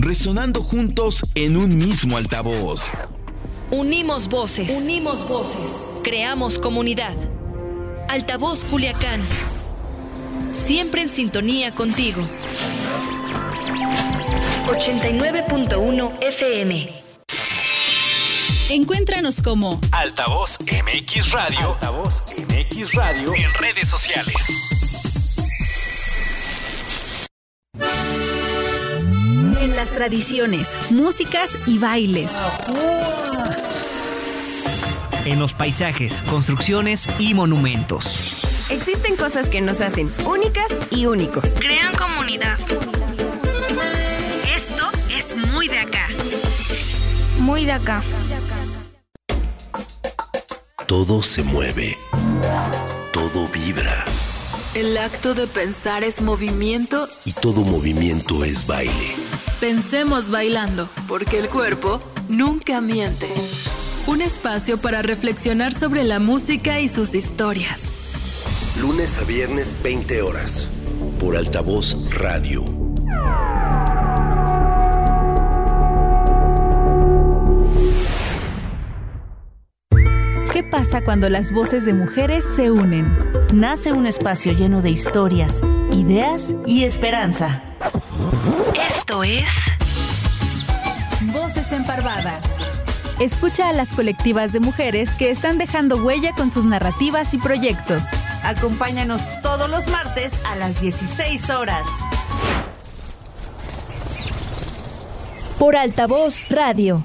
resonando juntos en un mismo altavoz. Unimos voces. Creamos comunidad. Altavoz Culiacán. Siempre en sintonía contigo. 89.1 FM. Encuéntranos como Altavoz MX Radio. Altavoz MX Radio en redes sociales. en las tradiciones, músicas y bailes. En los paisajes, construcciones y monumentos. Existen cosas que nos hacen únicas y únicos. Crean comunidad. Esto es muy de acá. Muy de acá. Todo se mueve. Todo vibra. El acto de pensar es movimiento. Y todo movimiento es baile. Pensemos bailando, porque el cuerpo nunca miente. Un espacio para reflexionar sobre la música y sus historias. Lunes a viernes, 20 horas. Por Altavoz Radio. ¿Qué pasa cuando las voces de mujeres se unen? Nace un espacio lleno de historias, ideas y esperanza. Esto es Voces en Parvada. Escucha a las colectivas de mujeres que están dejando huella con sus narrativas y proyectos. Acompáñanos todos los martes a las 16 horas. Por Altavoz Radio.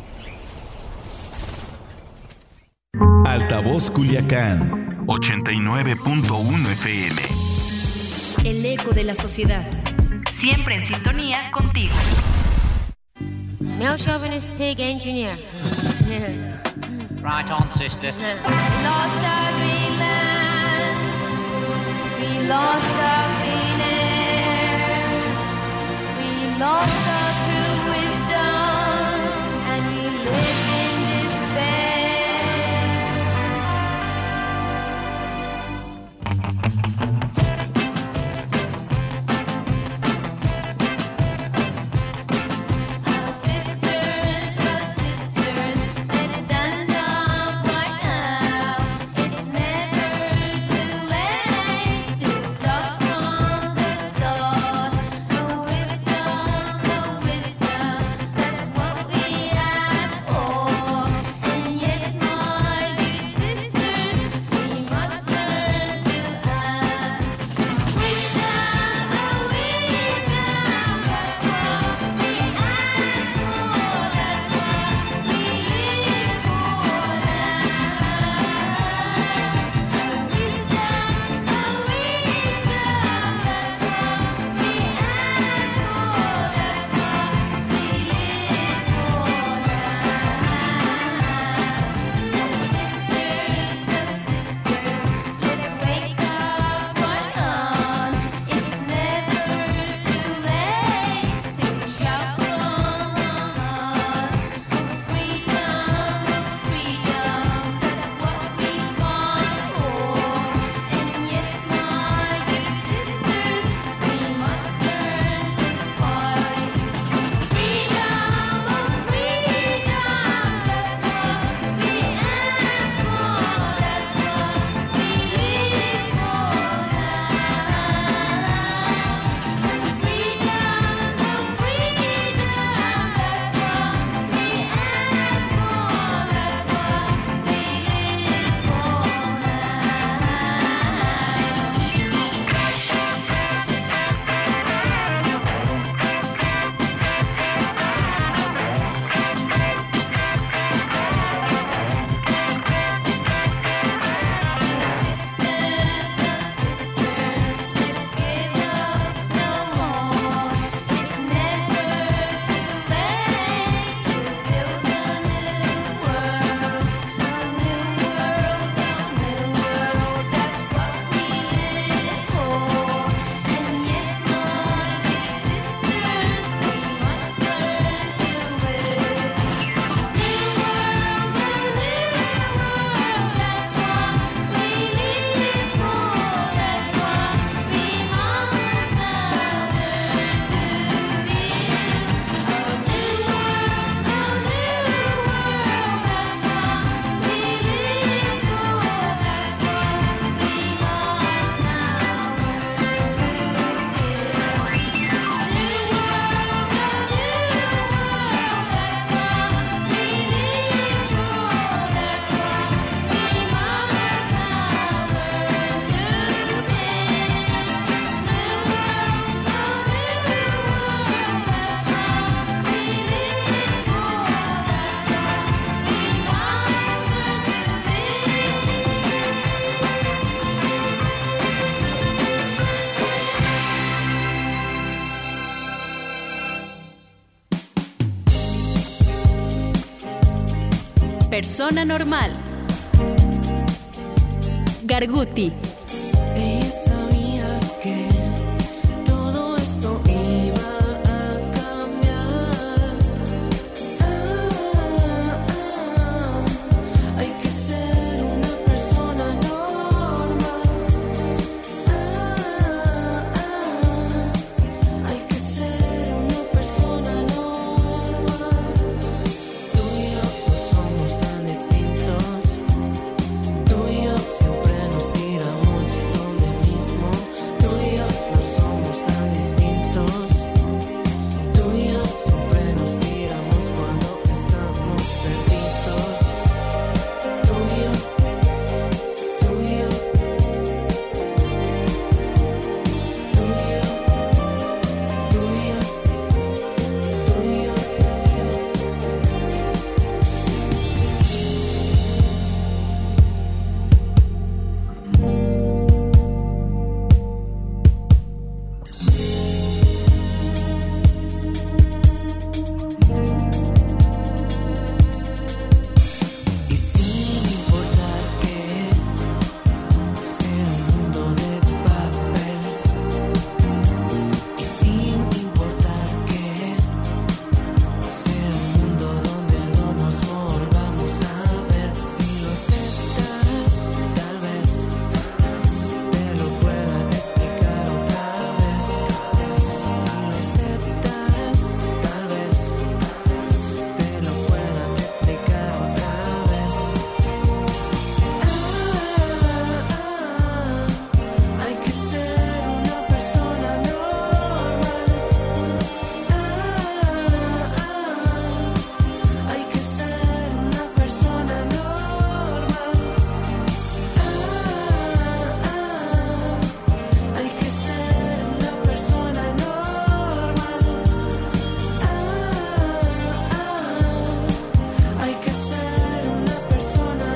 Altavoz Culiacán 89.1 FM. El eco de la sociedad. Siempre en sintonía contigo. Male chauvinist pig engineer. Right on, sister. We lost our Greenland. We lost our clean air. We lost our true wisdom. And we live in despair. Persona normal. Garguti. Ella sabía que todo esto iba a cambiar. Hay que ser una persona normal. Hay que ser una persona normal. Tú y yo no somos tan distintos. Tú y yo siempre nos tiramos donde mismo. Tú y yo no somos tan distintos. Tú y yo siempre nos tiramos cuando estamos perdidos. Tú y yo, tú y yo, tú y yo, tú y yo, tú y yo. Y sin importar que sea un mundo de papel, y sin importar que sea un mundo donde no nos volvamos a ver, si lo aceptas, tal vez te lo pueda explicar otra vez. Si lo aceptas, tal vez te lo pueda explicar otra vez. Hay que ser una persona normal. Hay que ser una persona normal. Hay que ser una persona normal. Hay que ser una persona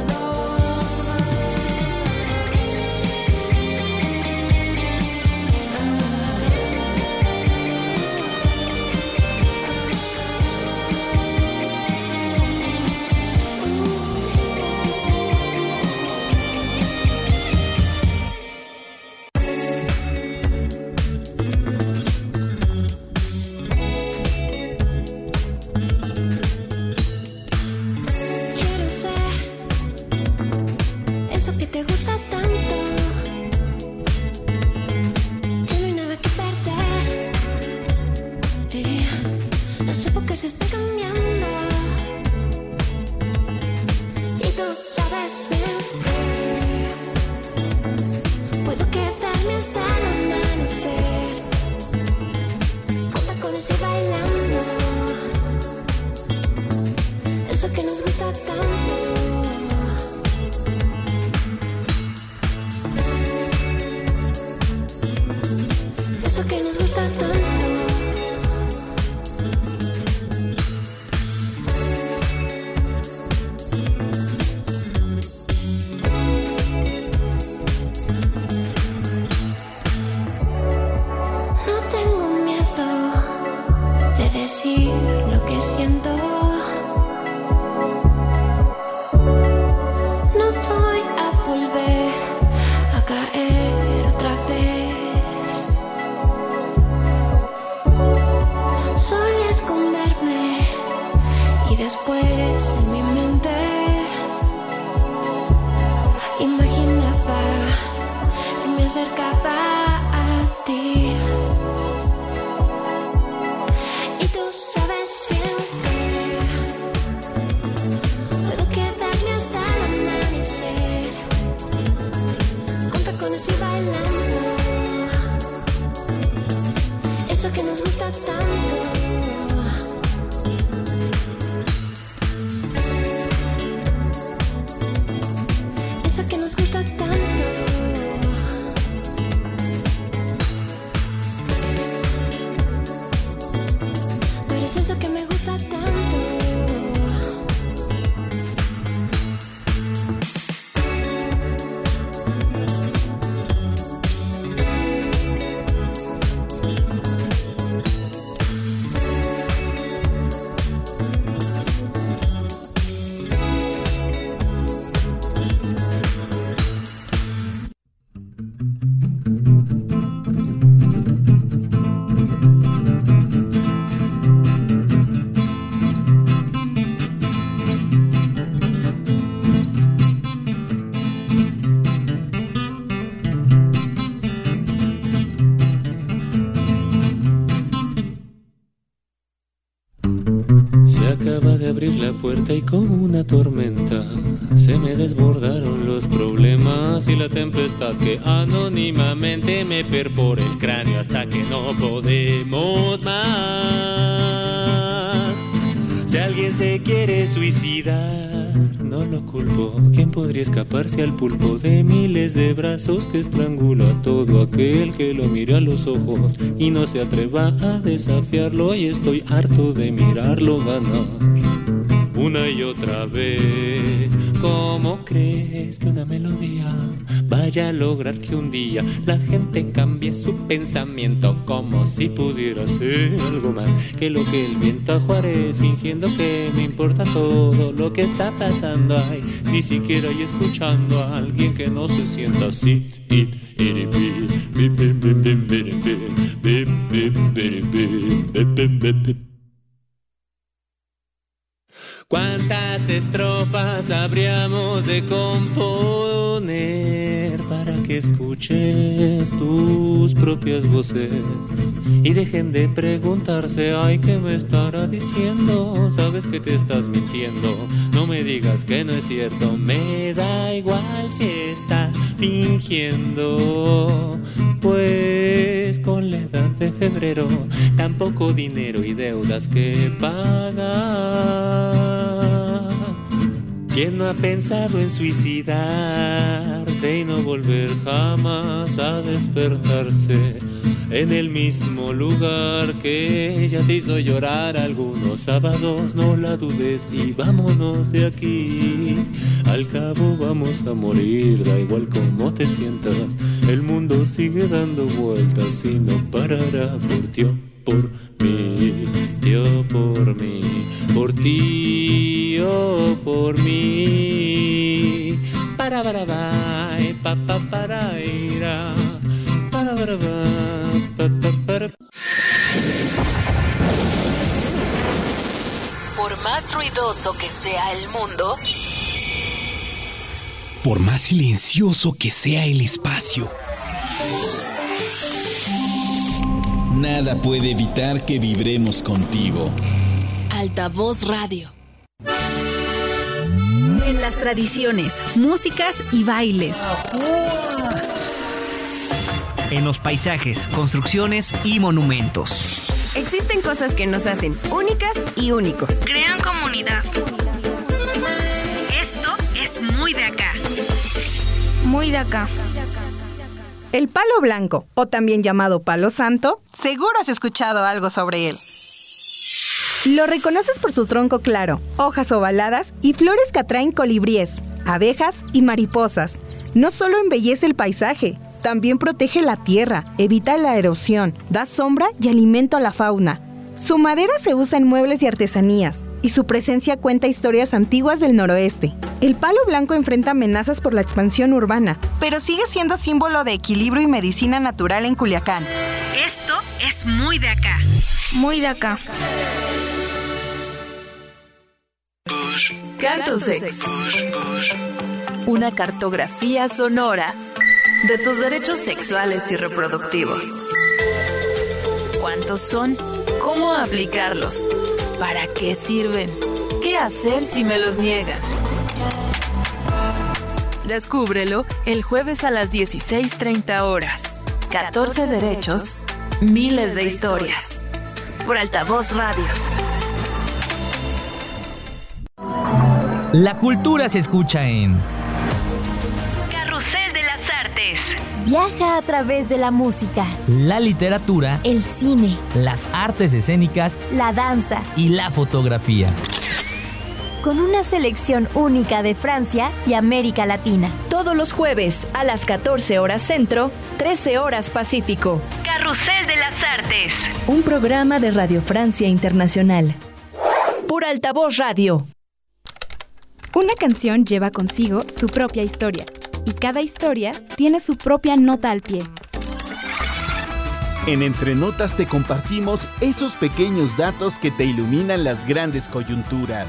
Quiero ser eso que te gusta tanto. Ya no hay nada que perder. Las épocas están cambiando. Y tú sabes bien que puedo quedarme hasta el amanecer con tacones y bailando. Eso que nos gusta tanto. Eso que nos gusta tanto. No tengo miedo de decir lo que siento. No voy a volver a caer otra vez. Solía esconderme y después en mi mente imaginaba que me acercaba a ti. Y tú sabes bien que puedo quedarme hasta el amanecer con tacones y bailando. Eso que nos gusta tanto. Eso que nos gusta tanto. Tú eres eso que me gusta tanto. acaba de abrir la puerta y como una tormenta se me desbordaron los problemas y la tempestad que anónimamente me perfora el cráneo hasta que no podemos más. Si alguien se quiere suicidar, no lo culpo. ¿Quién podría escaparse al pulpo de miles de brazos que estrangula a todo aquel que lo mire a los ojos y no se atreva a desafiarlo? Y estoy harto de mirarlo ganar una y otra vez. ¿Cómo crees que una melodía vaya a lograr que un día la gente cambie su pensamiento? Como si pudiera ser algo más que lo que el viento a Juárez, fingiendo que me importa todo lo que está pasando. Ay, ni siquiera hay escuchando a alguien que no se sienta así. ¿Cuántas estrofas habríamos de componer para que escuches tus propias voces y dejen de preguntarse, ay, ¿qué me estará diciendo? Sabes que te estás mintiendo, no me digas que no es cierto. Me da igual si estás fingiendo, pues con la edad de febrero tan poco dinero y deudas que pagar. ¿Quién no ha pensado en suicidarse y no volver jamás a despertarse en el mismo lugar que ella te hizo llorar algunos sábados? No la dudes y vámonos de aquí. Al cabo vamos a morir, da igual cómo te sientas. El mundo sigue dando vueltas y no parará por ti o por mí, Dios por mí, por ti o por mí. Para para para ira, para para. Por más ruidoso que sea el mundo, por más silencioso que sea el espacio, nada puede evitar que vibremos contigo. Altavoz Radio. En las tradiciones, músicas y bailes. En los paisajes, construcciones y monumentos. Existen cosas que nos hacen únicas y únicos. Crean comunidad. Esto es muy de acá. Muy de acá. El palo blanco, o también llamado palo santo, seguro has escuchado algo sobre él. Lo reconoces por su tronco claro, hojas ovaladas y flores que atraen colibríes, abejas y mariposas. No solo embellece el paisaje, también protege la tierra, evita la erosión, da sombra y alimento a la fauna. Su madera se usa en muebles y artesanías, y su presencia cuenta historias antiguas del noroeste. El palo blanco enfrenta amenazas por la expansión urbana, pero sigue siendo símbolo de equilibrio y medicina natural en Culiacán. Esto es muy de acá. Muy de acá. Cartosex. Una cartografía sonora de tus derechos sexuales y reproductivos. ¿Cuántos son? ¿Cómo aplicarlos? ¿Para qué sirven? ¿Qué hacer si me los niegan? Descúbrelo el jueves a las 16:30 horas. 14 derechos, miles de historias. Por Altavoz Radio. La cultura se escucha en Carrusel de las Artes. Viaja a través de la música, la literatura, el cine, las artes escénicas, la danza y la fotografía. Con una selección única de Francia y América Latina. Todos los jueves a las 14 horas Centro, 13 horas Pacífico. Carrusel de las Artes. Un programa de Radio Francia Internacional. Por Altavoz Radio. Una canción lleva consigo su propia historia, y cada historia tiene su propia nota al pie. En Entre Notas te compartimos esos pequeños datos que te iluminan las grandes coyunturas.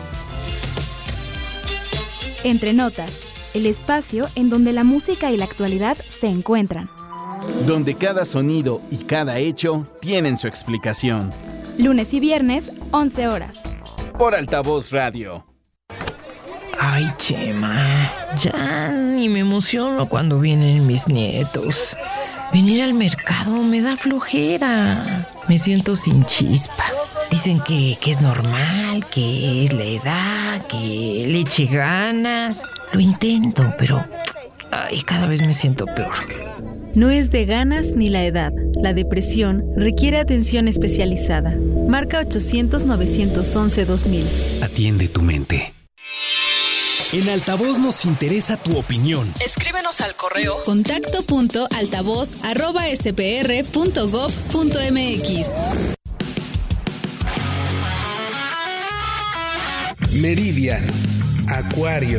Entre Notas, el espacio en donde la música y la actualidad se encuentran. Donde cada sonido y cada hecho tienen su explicación. Lunes y viernes, 11 horas. por Altavoz Radio. Ay, Chema, ya ni me emociono cuando vienen mis nietos. Venir al mercado me da flojera. Me siento sin chispa. Dicen que es normal, que es la edad, que le eche ganas. Lo intento, pero cada vez me siento peor. No es de ganas ni la edad. La depresión requiere atención especializada. Marca 800-911-2000. Atiende tu mente. En Altavoz nos interesa tu opinión. Escríbenos al correo contacto.altavoz@spr.gov.mx. Meridian, Acuario.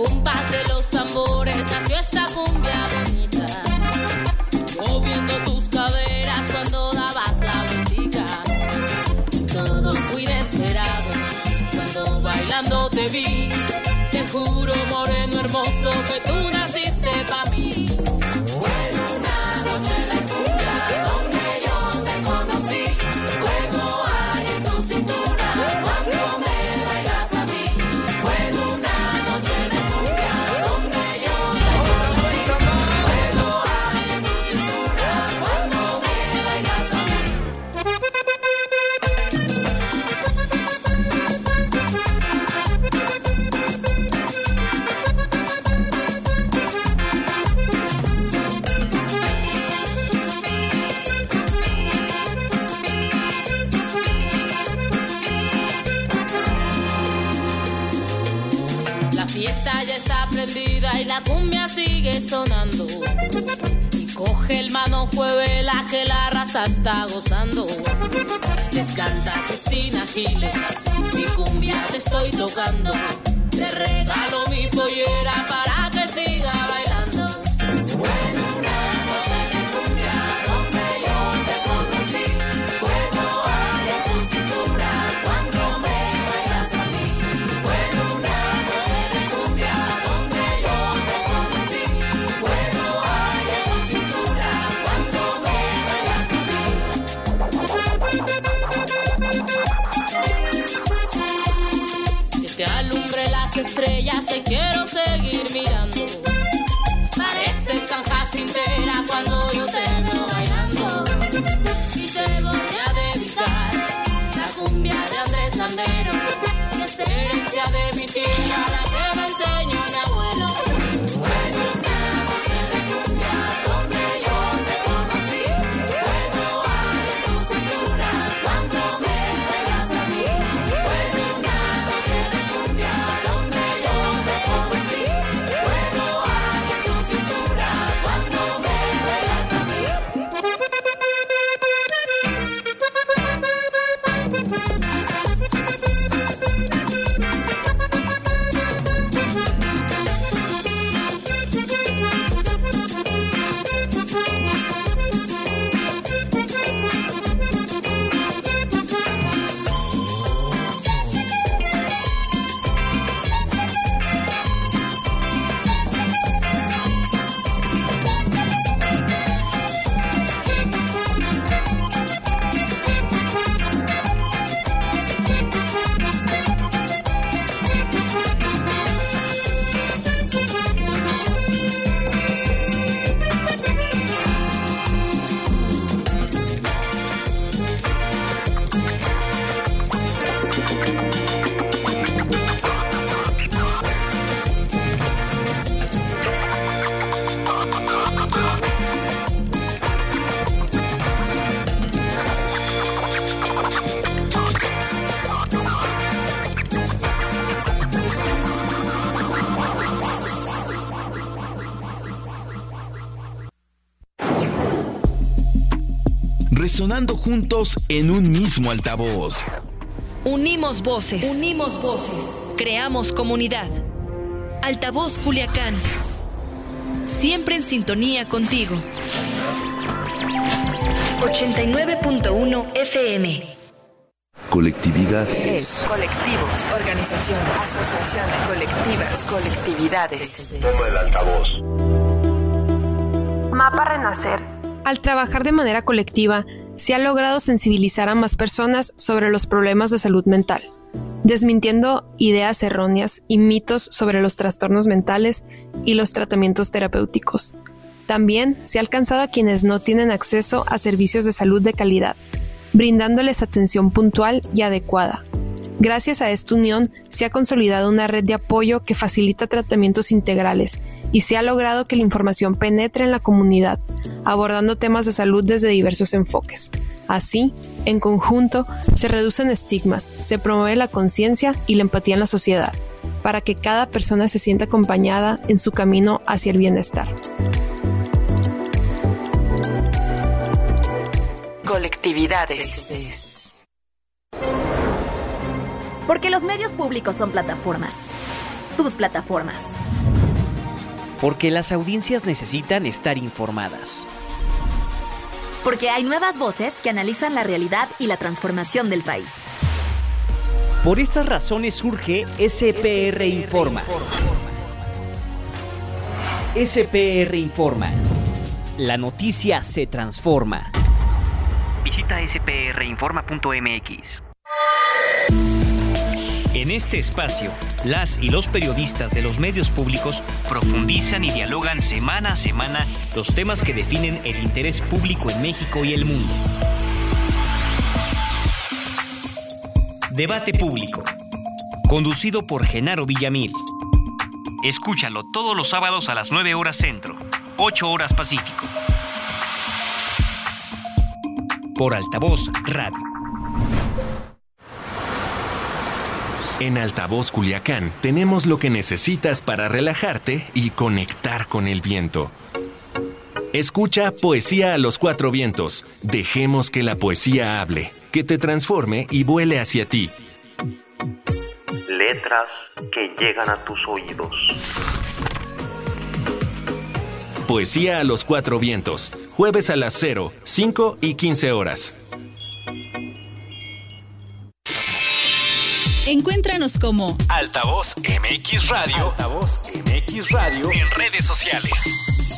compás de los tambores nació esta cumbia bonita, moviendo tus caderas cuando dabas la vueltica. Todo fue inesperado cuando bailando te vi. Te juro, moreno hermoso, que tú naciste pa' mí. Fue en una noche de cumbia donde yo te conocí. Fuego hay en tu cintura cuando me bailas a mí. Fue en una noche de cumbia donde yo te conocí. Fuego hay en tu cintura cuando me bailas a mí. La fiesta ya está prendida y la cumbia sigue sonando. Y coge el manojuevela que la raza está gozando. Les canta Cristina Giles, mi cumbia te estoy tocando. Te regalo mi pollera para que siga bailando. Bueno, una noche de cumbia donde yo te conocí. Fuego hay en tu cintura cuando me bailas a mí. Bueno, una noche de cumbia donde yo te conocí. Fuego hay en tu cintura cuando me bailas a mí. Que te alumbre las estrellas, te quiero seguir mirando. Pareces San Jacintera cuando yo te veo bailando. Y te voy a dedicar la cumbia de Andrés Landero, que es herencia de mi tierra, la que me enseñó mi abuelo. Bueno, una noche de cumbia donde yo te conocí. Fuego hay en tu cintura cuando me bailas a mí. Bueno, una noche de cumbia donde yo te conocí. Fuego hay en tu cintura cuando me bailas a mí. Resonando juntos en un mismo altavoz. Unimos voces. Creamos comunidad. Altavoz Culiacán. Siempre en sintonía contigo. 89.1 FM. Colectividad es colectivos, organizaciones, asociaciones, colectivas, colectividades. Toma el altavoz. Mapa Renacer. Al trabajar de manera colectiva, se ha logrado sensibilizar a más personas sobre los problemas de salud mental, desmintiendo ideas erróneas y mitos sobre los trastornos mentales y los tratamientos terapéuticos. También se ha alcanzado a quienes no tienen acceso a servicios de salud de calidad, brindándoles atención puntual y adecuada. Gracias a esta unión se ha consolidado una red de apoyo que facilita tratamientos integrales y se ha logrado que la información penetre en la comunidad, abordando temas de salud desde diversos enfoques. Así, en conjunto, se reducen estigmas, se promueve la conciencia y la empatía en la sociedad, para que cada persona se sienta acompañada en su camino hacia el bienestar. Colectividades. Porque los medios públicos son plataformas. tus plataformas. Porque las audiencias necesitan estar informadas. Porque hay nuevas voces que analizan la realidad y la transformación del país. Por estas razones surge SPR Informa. SPR Informa. La noticia se transforma. Visita sprinforma.mx. En este espacio, las y los periodistas de los medios públicos profundizan y dialogan semana a semana los temas que definen el interés público en México y el mundo. Debate Público, conducido por Genaro Villamil. Escúchalo todos los sábados a las 9 horas Centro, 8 horas Pacífico. Por Altavoz Radio. En Altavoz Culiacán tenemos lo que necesitas para relajarte y conectar con el viento. Escucha Poesía a los Cuatro Vientos. Dejemos que la poesía hable, que te transforme y vuele hacia ti. Letras que llegan a tus oídos. Poesía a los Cuatro Vientos. Jueves a las 0, 5 y 15 horas. Encuéntranos como Altavoz MX Radio. Altavoz MX Radio en redes sociales.